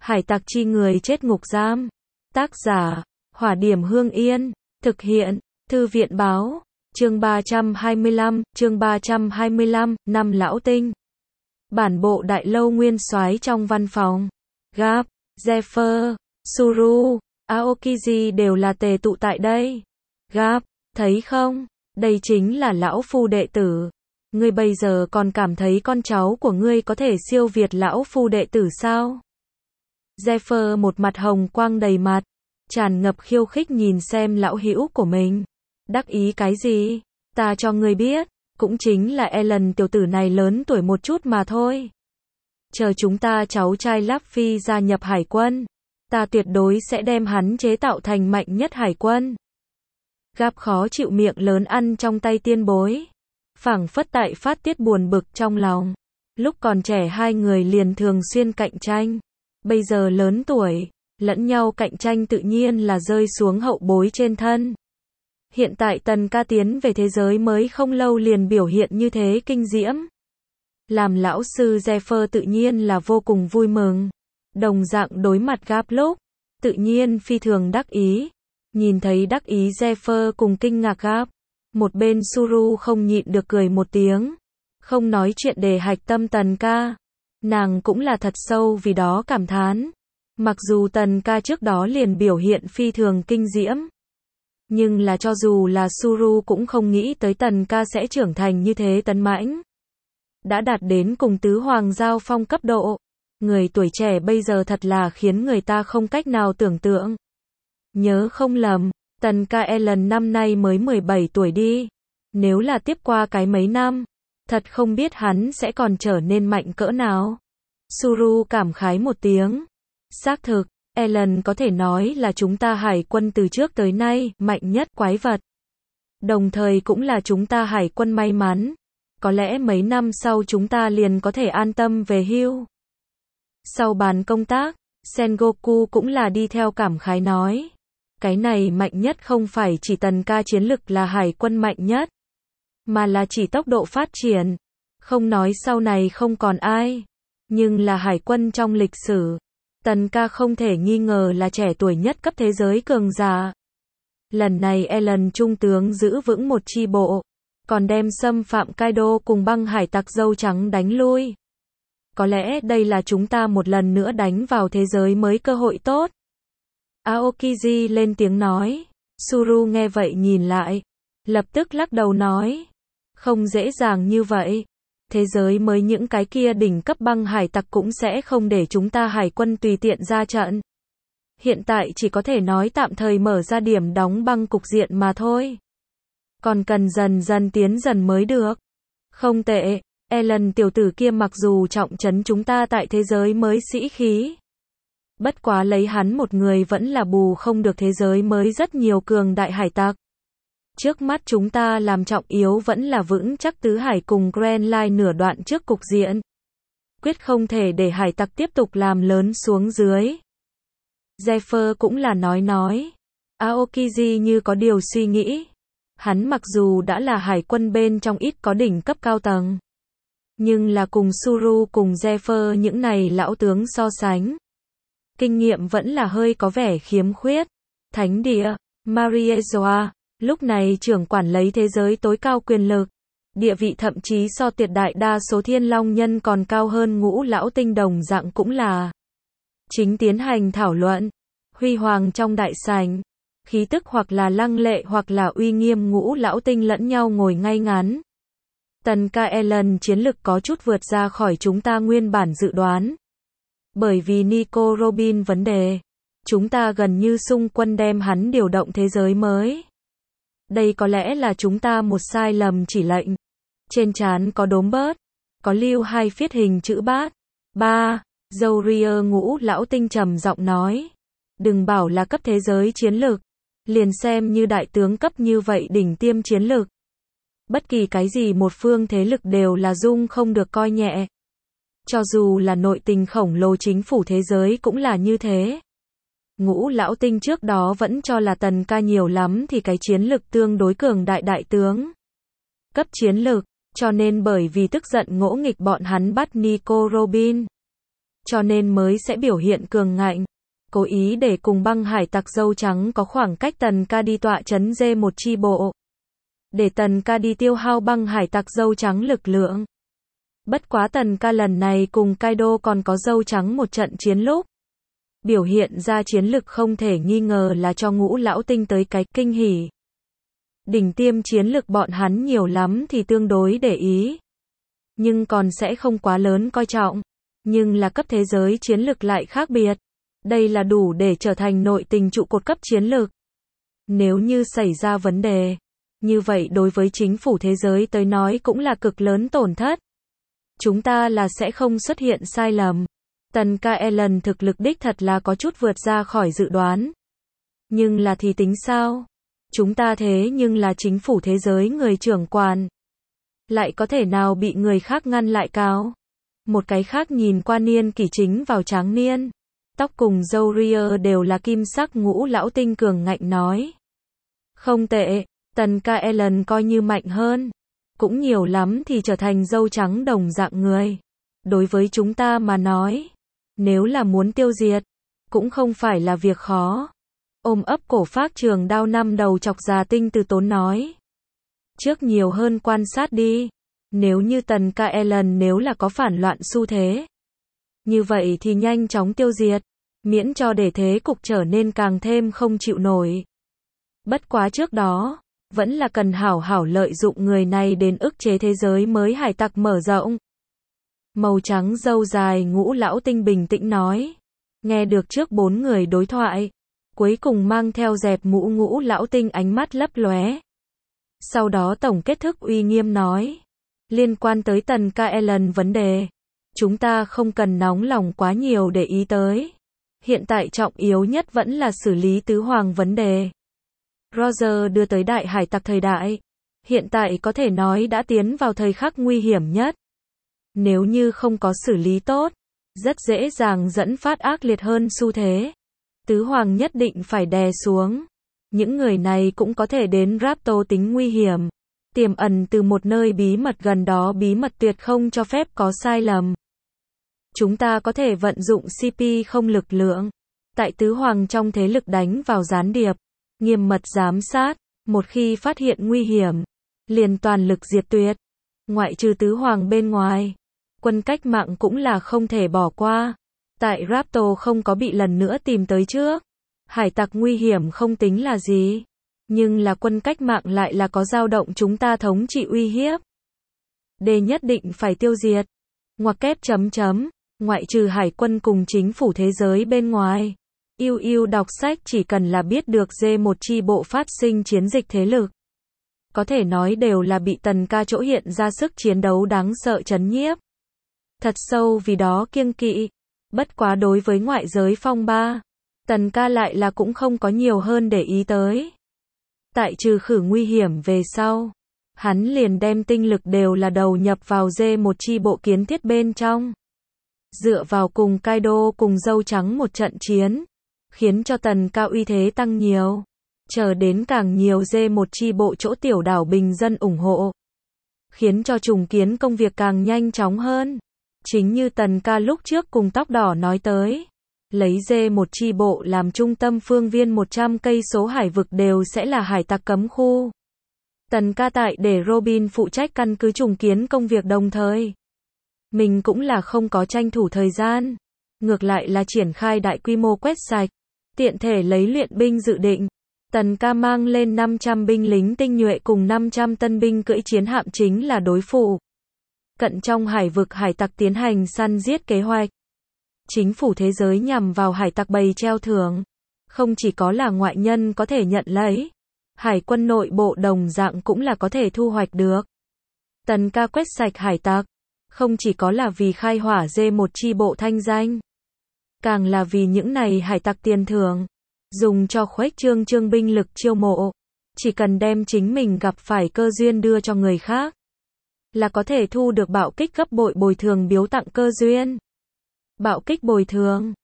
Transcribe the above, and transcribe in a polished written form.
Hải tặc chi người chết ngục giam. Tác giả, Hỏa Điểm Hương Yên. Thực hiện, Thư viện báo. Chương 325, năm lão tinh. Bản bộ đại lâu nguyên soái trong văn phòng. Garp, Zephyr, Suru, Aokiji đều là tề tụ tại đây. Garp, thấy không? Đây chính là lão phu đệ tử. Ngươi bây giờ còn cảm thấy con cháu của ngươi có thể siêu việt lão phu đệ tử sao? Zephyr một mặt hồng quang đầy mặt, tràn ngập khiêu khích nhìn xem lão hữu của mình. Đắc ý cái gì? Ta cho ngươi biết, cũng chính là Ellen tiểu tử này lớn tuổi một chút mà thôi. Chờ chúng ta cháu trai Luffy gia nhập hải quân, ta tuyệt đối sẽ đem hắn chế tạo thành mạnh nhất hải quân. Garp khó chịu miệng lớn ăn trong tay tiên bối, phảng phất tại phát tiết buồn bực trong lòng. Lúc còn trẻ hai người liền thường xuyên cạnh tranh, bây giờ lớn tuổi, lẫn nhau cạnh tranh tự nhiên là rơi xuống hậu bối trên thân. Hiện tại Tần ca tiến về thế giới mới không lâu liền biểu hiện như thế kinh diễm. Làm lão sư Zephyr tự nhiên là vô cùng vui mừng. Đồng dạng đối mặt Garp lúc, tự nhiên phi thường đắc ý. Nhìn thấy đắc ý Zephyr cùng kinh ngạc Garp, một bên Suru không nhịn được cười một tiếng. Không nói chuyện đề hạch tâm Tần ca. Nàng cũng là thật sâu vì đó cảm thán. Mặc dù Tần ca trước đó liền biểu hiện phi thường kinh diễm, nhưng là cho dù là Suru cũng không nghĩ tới Tần ca sẽ trưởng thành như thế tấn mãnh. Đã đạt đến cùng tứ hoàng giao phong cấp độ. Người tuổi trẻ bây giờ thật là khiến người ta không cách nào tưởng tượng. Nhớ không lầm, Tần ca Ellen năm nay mới 17 tuổi đi. Nếu là tiếp qua cái mấy năm, thật không biết hắn sẽ còn trở nên mạnh cỡ nào. Suru cảm khái một tiếng. Xác thực, Ellen có thể nói là chúng ta hải quân từ trước tới nay mạnh nhất quái vật. Đồng thời cũng là chúng ta hải quân may mắn. Có lẽ mấy năm sau chúng ta liền có thể an tâm về hưu. Sau bàn công tác, Sengoku cũng là đi theo cảm khái nói. Cái này mạnh nhất không phải chỉ Tần ca chiến lực là hải quân mạnh nhất, mà là chỉ tốc độ phát triển. Không nói sau này không còn ai, nhưng là hải quân trong lịch sử, Tần ca không thể nghi ngờ là trẻ tuổi nhất cấp thế giới cường giả. Lần này Ellen trung tướng giữ vững một chi bộ, còn đem xâm phạm Kaido cùng băng hải tặc dâu trắng đánh lui. Có lẽ đây là chúng ta một lần nữa đánh vào thế giới mới cơ hội tốt. Aokiji lên tiếng nói. Suru nghe vậy nhìn lại, lập tức lắc đầu nói. Không dễ dàng như vậy. Thế giới mới những cái kia đỉnh cấp băng hải tặc cũng sẽ không để chúng ta hải quân tùy tiện ra trận. Hiện tại chỉ có thể nói tạm thời mở ra điểm đóng băng cục diện mà thôi. Còn cần dần dần tiến dần mới được. Không tệ, Ellen tiểu tử kia mặc dù trọng trấn chúng ta tại thế giới mới sĩ khí. Bất quá lấy hắn một người vẫn là bù không được thế giới mới rất nhiều cường đại hải tặc. Trước mắt chúng ta làm trọng yếu vẫn là vững chắc tứ hải cùng Grand Line nửa đoạn trước cục diện. Quyết không thể để hải tặc tiếp tục làm lớn xuống dưới. Zephyr cũng là nói. Aokiji như có điều suy nghĩ. Hắn mặc dù đã là hải quân bên trong ít có đỉnh cấp cao tầng, nhưng là cùng Suru cùng Zephyr những này lão tướng so sánh, kinh nghiệm vẫn là hơi có vẻ khiếm khuyết. Thánh địa, Mariezoa, lúc này trưởng quản lấy thế giới tối cao quyền lực. Địa vị thậm chí so tuyệt đại đa số thiên long nhân còn cao hơn ngũ lão tinh đồng dạng cũng là. Chính tiến hành thảo luận, huy hoàng trong đại sảnh. Khí tức hoặc là lăng lệ hoặc là uy nghiêm ngũ lão tinh lẫn nhau ngồi ngay ngắn. Tần ca Ellen chiến lực có chút vượt ra khỏi chúng ta nguyên bản dự đoán. Bởi vì Nico Robin vấn đề, chúng ta gần như xung quân đem hắn điều động thế giới mới. Đây có lẽ là chúng ta một sai lầm chỉ lệnh. Trên trán có đốm bớt, có lưu hai phiết hình chữ bát. 3. Zourier ngũ lão tinh trầm giọng nói. Đừng bảo là cấp thế giới chiến lược, liền xem như đại tướng cấp như vậy đỉnh tiêm chiến lược. Bất kỳ cái gì một phương thế lực đều là dung không được coi nhẹ. Cho dù là nội tình khổng lồ chính phủ thế giới cũng là như thế. Ngũ lão tinh trước đó vẫn cho là Tần ca nhiều lắm thì cái chiến lực tương đối cường đại tướng. Cấp chiến lực, cho nên bởi vì tức giận ngỗ nghịch bọn hắn bắt Nico Robin. cho nên mới sẽ biểu hiện cường ngạnh, cố ý để cùng băng hải tặc dâu trắng có khoảng cách. Tần Ca đi tọa trấn G1 chi bộ, để Tần Ca đi tiêu hao băng hải tặc dâu trắng lực lượng. Bất quá Tần Ca lần này cùng Kaido còn có dâu trắng một trận chiến lúc, biểu hiện ra chiến lực không thể nghi ngờ là cho Ngũ Lão Tinh tới cái kinh hỉ. Đỉnh tiêm chiến lực bọn hắn nhiều lắm thì tương đối để ý, nhưng còn sẽ không quá lớn coi trọng. Nhưng là cấp thế giới chiến lực lại khác biệt. Đây là đủ để trở thành nội tình trụ cột cấp chiến lược. Nếu như xảy ra vấn đề, như vậy đối với chính phủ thế giới tới nói cũng là cực lớn tổn thất. Chúng ta là sẽ không xuất hiện sai lầm. Tần Ka-Ellen thực lực đích thật là có chút vượt ra khỏi dự đoán. Nhưng là thì tính sao? Chúng ta thế nhưng là chính phủ thế giới người trưởng quản. Lại có thể nào bị người khác ngăn lại cao? Một cái khác nhìn qua niên kỷ chính vào tráng niên. Tóc cùng râu ria đều là kim sắc. Ngũ Lão Tinh cường ngạnh nói. Không tệ, Tần Ka-Ellen coi như mạnh hơn. Cũng nhiều lắm thì trở thành dâu trắng đồng dạng người. Đối với chúng ta mà nói, nếu là muốn tiêu diệt, cũng không phải là việc khó. Ôm ấp cổ phác trường đao năm đầu chọc già Tinh Từ Tốn nói. Trước nhiều hơn quan sát đi. Nếu như Tần Ka-Ellen nếu là có phản loạn xu thế, như vậy thì nhanh chóng tiêu diệt, miễn cho để thế cục trở nên càng thêm không chịu nổi. Bất quá trước đó, vẫn là cần hảo hảo lợi dụng người này đến ức chế thế giới mới hải tặc mở rộng. Màu trắng râu dài Ngũ Lão Tinh bình tĩnh nói. Nghe được trước 4 người đối thoại, cuối cùng mang theo dẹp mũ Ngũ Lão Tinh ánh mắt lấp lóe. Sau đó tổng kết thức uy nghiêm nói. Liên quan tới Tần Ka-Ellen vấn đề, chúng ta không cần nóng lòng quá nhiều để ý tới. Hiện tại trọng yếu nhất vẫn là xử lý tứ hoàng vấn đề. Roger đưa tới đại hải tặc thời đại, hiện tại có thể nói đã tiến vào thời khắc nguy hiểm nhất. Nếu như không có xử lý tốt, rất dễ dàng dẫn phát ác liệt hơn xu thế. Tứ hoàng nhất định phải đè xuống. Những người này cũng có thể đến Raptor tính nguy hiểm, tiềm ẩn từ một nơi bí mật gần đó, bí mật tuyệt không cho phép có sai lầm. Chúng ta có thể vận dụng CP không lực lượng, tại tứ hoàng trong thế lực đánh vào gián điệp, nghiêm mật giám sát, một khi phát hiện nguy hiểm, liền toàn lực diệt tuyệt. Ngoại trừ tứ hoàng bên ngoài, quân cách mạng cũng là không thể bỏ qua. Tại Raptor không có bị lần nữa tìm tới trước, hải tặc nguy hiểm không tính là gì. Nhưng là quân cách mạng lại là có dao động chúng ta thống trị uy hiếp. Đề nhất định phải tiêu diệt. Ngoặc kép chấm chấm. Ngoại trừ hải quân cùng chính phủ thế giới bên ngoài. Yêu đọc sách chỉ cần là biết được G1 chi bộ phát sinh chiến dịch thế lực. Có thể nói đều là bị Tần Ca chỗ hiện ra sức chiến đấu đáng sợ chấn nhiếp. Thật sâu vì đó kiêng kỵ. Bất quá đối với ngoại giới phong ba, Tần Ca lại là cũng không có nhiều hơn để ý tới. Tại trừ khử nguy hiểm về sau, hắn liền đem tinh lực đều là đầu nhập vào G1 chi bộ kiến thiết bên trong. Dựa vào cùng Kaido cùng dâu trắng một trận chiến, khiến cho Tần Ca uy thế tăng nhiều. Chờ đến càng nhiều G1 chi bộ chỗ tiểu đảo bình dân ủng hộ, khiến cho trùng kiến công việc càng nhanh chóng hơn. Chính như Tần Ca lúc trước cùng tóc đỏ nói tới, lấy G1 chi bộ làm trung tâm phương viên 100 cây số hải vực đều sẽ là hải tặc cấm khu. Tần Ca tại để Robin phụ trách căn cứ trùng kiến công việc đồng thời. Mình cũng là không có tranh thủ thời gian. Ngược lại là triển khai đại quy mô quét sạch. Tiện thể lấy luyện binh dự định. Tần Ca mang lên 500 binh lính tinh nhuệ cùng 500 tân binh cưỡi chiến hạm chính là đối phụ. Cận trong hải vực hải tặc tiến hành săn giết kế hoạch. Chính phủ thế giới nhằm vào hải tặc bầy treo thưởng. Không chỉ có là ngoại nhân có thể nhận lấy. Hải quân nội bộ đồng dạng cũng là có thể thu hoạch được. Tần Ca quét sạch hải tặc. Không chỉ có là vì khai hỏa G1 chi bộ thanh danh. Càng là vì những này hải tặc tiền thưởng. Dùng cho khuếch trương binh lực chiêu mộ. Chỉ cần đem chính mình gặp phải cơ duyên đưa cho người khác, là có thể thu được bạo kích gấp bội bồi thường biếu tặng cơ duyên. Bạo kích bồi thường.